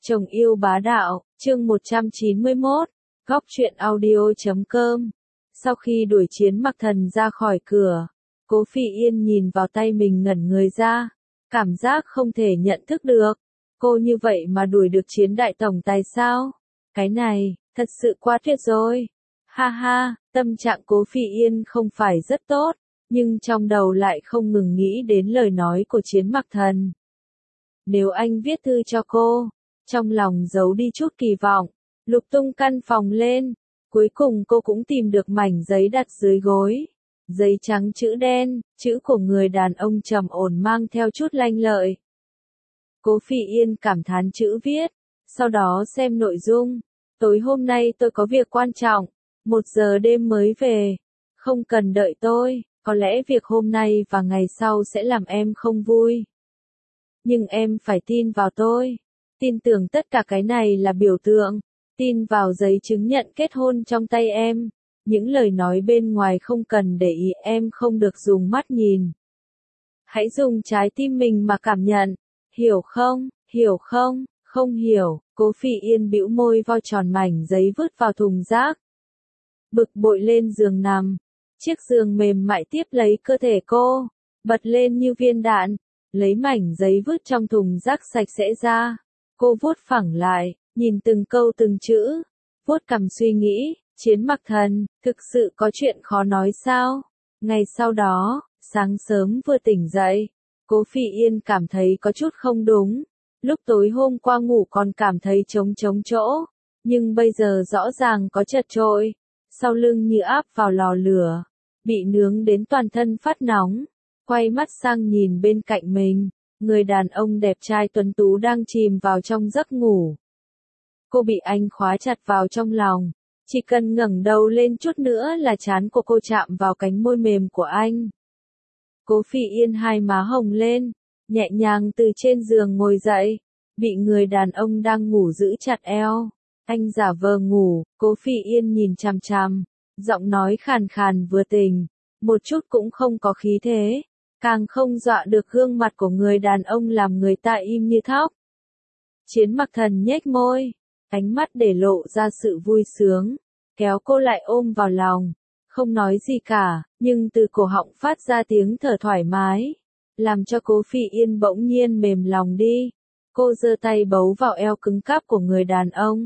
Chồng yêu bá đạo, chương 191, góc truyện audio.com. Sau khi đuổi Chiến Mặc Thần ra khỏi cửa, Cố Phi Yên nhìn vào tay mình ngẩn người ra, cảm giác không thể nhận thức được. Cô như vậy mà đuổi được Chiến đại tổng tài sao? Cái này, thật sự quá tuyệt rồi. Ha ha, tâm trạng Cố Phi Yên không phải rất tốt, nhưng trong đầu lại không ngừng nghĩ đến lời nói của Chiến Mặc Thần. Nếu anh viết thư cho cô, trong lòng giấu đi chút kỳ vọng, lục tung căn phòng lên, cuối cùng cô cũng tìm được mảnh giấy đặt dưới gối. Giấy trắng chữ đen, chữ của người đàn ông trầm ổn mang theo chút lanh lợi. Cố Phi Yên cảm thán chữ viết, sau đó xem nội dung. Tối hôm nay tôi có việc quan trọng, 1 giờ đêm mới về. Không cần đợi tôi, có lẽ việc hôm nay và ngày sau sẽ làm em không vui. Nhưng em phải tin vào tôi. Tin tưởng tất cả cái này là biểu tượng. Tin vào giấy chứng nhận kết hôn trong tay em. Những lời nói bên ngoài không cần để ý, em không được dùng mắt nhìn. Hãy dùng trái tim mình mà cảm nhận. Hiểu không? Hiểu không? Không hiểu. Cố Phi Yên bĩu môi vo tròn mảnh giấy vứt vào thùng rác. Bực bội lên giường nằm. Chiếc giường mềm mại tiếp lấy cơ thể cô, bật lên như viên đạn. Lấy mảnh giấy vứt trong thùng rác sạch sẽ ra. Cô vuốt phẳng lại, nhìn từng câu từng chữ, vuốt cằm suy nghĩ. Chiến Mặc Thần, thực sự có chuyện khó nói sao? Ngày sau đó, sáng sớm vừa tỉnh dậy, Cố Phi Yên cảm thấy có chút không đúng. Lúc tối hôm qua ngủ còn cảm thấy trống chỗ, nhưng bây giờ rõ ràng có chật chội, sau lưng như áp vào lò lửa, bị nướng đến toàn thân phát nóng. Quay mắt sang nhìn bên cạnh mình, người đàn ông đẹp trai tuấn tú đang chìm vào trong giấc ngủ. Cô bị anh khóa chặt vào trong lòng, chỉ cần ngẩng đầu lên chút nữa là trán của cô chạm vào cánh môi mềm của anh. Cố Phi Yên hai má hồng lên, nhẹ nhàng từ trên giường ngồi dậy, bị người đàn ông đang ngủ giữ chặt eo. Anh giả vờ ngủ, Cố Phi Yên nhìn chằm chằm, giọng nói khàn khàn vừa tỉnh, một chút cũng không có khí thế, càng không dọa được gương mặt của người đàn ông làm người ta im như thóc. Chiến Mặc Thần nhếch môi, ánh mắt để lộ ra sự vui sướng, kéo cô lại ôm vào lòng, không nói gì cả, nhưng từ cổ họng phát ra tiếng thở thoải mái, làm cho Cố Phi Yên bỗng nhiên mềm lòng đi. Cô giơ tay bấu vào eo cứng cáp của người đàn ông.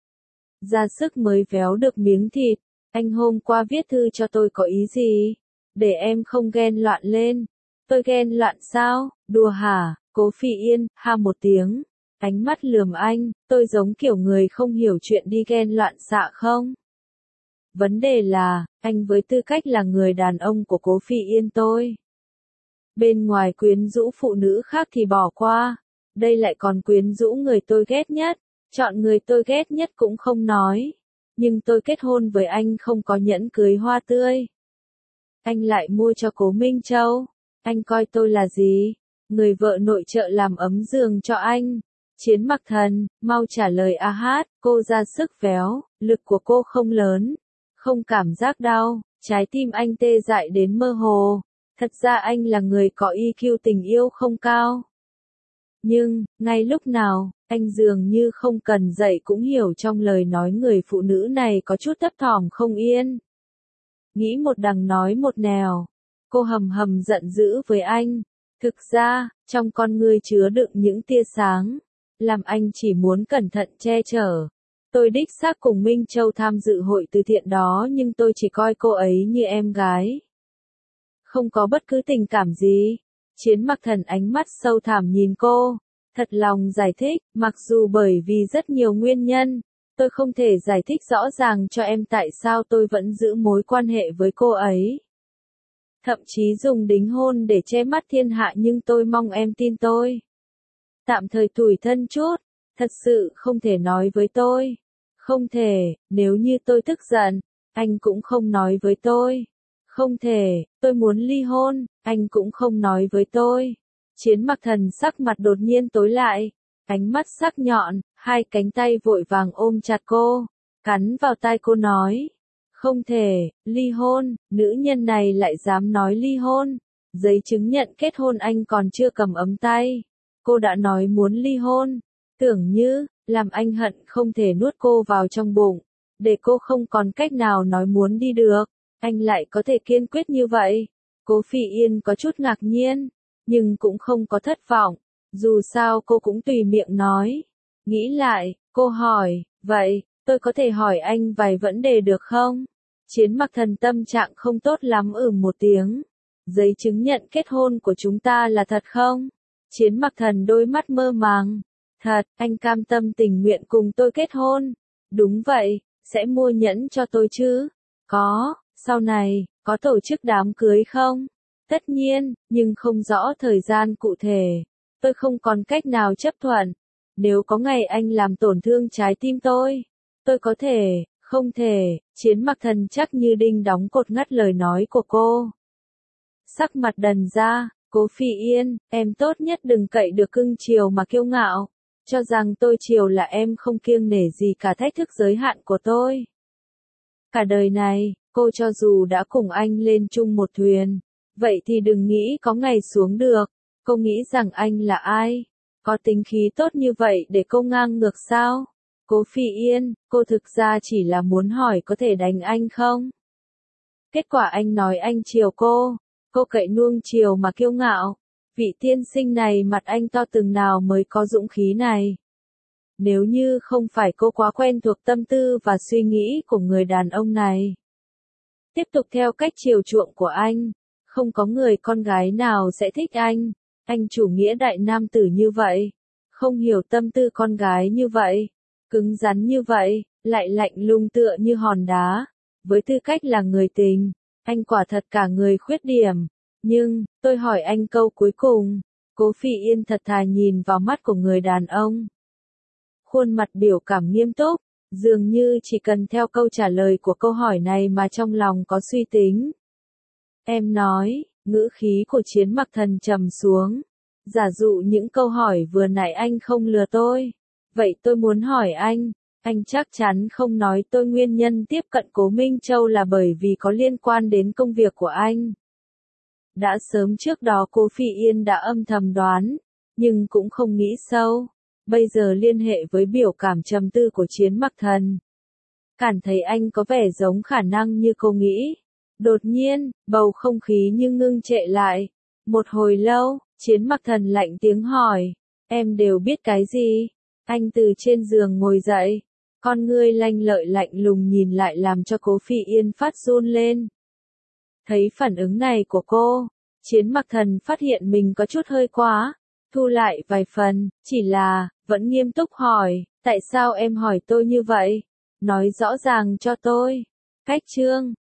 Ra sức mới véo được miếng thịt. Anh hôm qua viết thư cho tôi có ý gì? Để em không ghen loạn lên. Tôi ghen loạn sao? Đùa hả? Cố Phi Yên, ha một tiếng. Ánh mắt lườm anh, tôi giống kiểu người không hiểu chuyện đi ghen loạn xạ không? Vấn đề là, anh với tư cách là người đàn ông của Cố Phi Yên tôi. Bên ngoài quyến rũ phụ nữ khác thì bỏ qua. Đây lại còn quyến rũ người tôi ghét nhất. Chọn người tôi ghét nhất cũng không nói. Nhưng tôi kết hôn với anh không có nhẫn cưới hoa tươi. Anh lại mua cho Cố Minh Châu. Anh coi tôi là gì? Người vợ nội trợ làm ấm giường cho anh. Chiến Mặc Thần, mau trả lời a hát. Cô ra sức véo, lực của cô không lớn. Không cảm giác đau, trái tim anh tê dại đến mơ hồ. Thật ra anh là người có EQ tình yêu không cao. Nhưng, ngay lúc nào, anh dường như không cần dạy cũng hiểu trong lời nói người phụ nữ này có chút thấp thỏm không yên. Nghĩ một đằng nói một nẻo. Cô hầm hầm giận dữ với anh. Thực ra, trong con ngươi chứa đựng những tia sáng, làm anh chỉ muốn cẩn thận che chở. Tôi đích xác cùng Minh Châu tham dự hội từ thiện đó, nhưng tôi chỉ coi cô ấy như em gái. Không có bất cứ tình cảm gì. Chiến Mặc Thần ánh mắt sâu thẳm nhìn cô, thật lòng giải thích, mặc dù bởi vì rất nhiều nguyên nhân, tôi không thể giải thích rõ ràng cho em tại sao tôi vẫn giữ mối quan hệ với cô ấy. Thậm chí dùng đính hôn để che mắt thiên hạ, nhưng tôi mong em tin tôi. Tạm thời tủi thân chút, thật sự không thể nói với tôi. Không thể, nếu như tôi tức giận, anh cũng không nói với tôi. Không thể, tôi muốn ly hôn, anh cũng không nói với tôi. Chiến Mặc Thần sắc mặt đột nhiên tối lại, ánh mắt sắc nhọn, hai cánh tay vội vàng ôm chặt cô, cắn vào tai cô nói. Không thể, ly hôn, nữ nhân này lại dám nói ly hôn. Giấy chứng nhận kết hôn anh còn chưa cầm ấm tay. Cô đã nói muốn ly hôn. Tưởng như, làm anh hận không thể nuốt cô vào trong bụng, để cô không còn cách nào nói muốn đi được. Anh lại có thể kiên quyết như vậy. Cố Phỉ Yên có chút ngạc nhiên, nhưng cũng không có thất vọng. Dù sao cô cũng tùy miệng nói. Nghĩ lại, cô hỏi, vậy, tôi có thể hỏi anh vài vấn đề được không? Chiến Mặc Thần tâm trạng không tốt lắm một tiếng. Giấy chứng nhận kết hôn của chúng ta là thật không? Chiến Mặc Thần đôi mắt mơ màng. Thật, anh cam tâm tình nguyện cùng tôi kết hôn. Đúng vậy, sẽ mua nhẫn cho tôi chứ? Có, sau này, có tổ chức đám cưới không? Tất nhiên, nhưng không rõ thời gian cụ thể. Tôi không còn cách nào chấp thuận. Nếu có ngày anh làm tổn thương trái tim tôi có thể, không thể. Chiến Mặc Thần chắc như đinh đóng cột ngắt lời nói của cô. Sắc mặt đần ra, Cố Phỉ Yên, em tốt nhất đừng cậy được cưng chiều mà kiêu ngạo. Cho rằng tôi chiều là em không kiêng nể gì cả thách thức giới hạn của tôi. Cả đời này, cô cho dù đã cùng anh lên chung một thuyền, vậy thì đừng nghĩ có ngày xuống được. Cô nghĩ rằng anh là ai? Có tính khí tốt như vậy để cô ngang ngược sao? Cố Phỉ Yên, cô thực ra chỉ là muốn hỏi có thể đánh anh không? Kết quả anh nói anh chiều cô cậy nuông chiều mà kiêu ngạo. Vị tiên sinh này mặt anh to từng nào mới có dũng khí này. Nếu như không phải cô quá quen thuộc tâm tư và suy nghĩ của người đàn ông này. Tiếp tục theo cách chiều chuộng của anh, không có người con gái nào sẽ thích anh chủ nghĩa đại nam tử như vậy, không hiểu tâm tư con gái như vậy, cứng rắn như vậy, lại lạnh lùng tựa như hòn đá. Với tư cách là người tình, anh quả thật cả người khuyết điểm. Nhưng, tôi hỏi anh câu cuối cùng. Cố Phỉ Yên thật thà nhìn vào mắt của người đàn ông. Khuôn mặt biểu cảm nghiêm túc, dường như chỉ cần theo câu trả lời của câu hỏi này mà trong lòng có suy tính. Em nói, ngữ khí của Chiến Mặc Thần trầm xuống. Giả dụ những câu hỏi vừa nãy anh không lừa tôi. Vậy tôi muốn hỏi anh chắc chắn không nói tôi nguyên nhân tiếp cận Cố Minh Châu là bởi vì có liên quan đến công việc của anh. Đã sớm trước đó Cố Phỉ Yên đã âm thầm đoán, nhưng cũng không nghĩ sâu. Bây giờ liên hệ với biểu cảm trầm tư của Chiến Mặc Thần. Cảm thấy anh có vẻ giống khả năng như cô nghĩ. Đột nhiên, bầu không khí như ngưng trệ lại. Một hồi lâu, Chiến Mặc Thần lạnh tiếng hỏi, em đều biết cái gì? Anh từ trên giường ngồi dậy, con ngươi lanh lợi lạnh lùng nhìn lại làm cho Cố Phỉ Yên phát run lên. Thấy phản ứng này của cô, Chiến Mặc Thần phát hiện mình có chút hơi quá, thu lại vài phần, chỉ là, vẫn nghiêm túc hỏi, tại sao em hỏi tôi như vậy? Nói rõ ràng cho tôi. Cách chương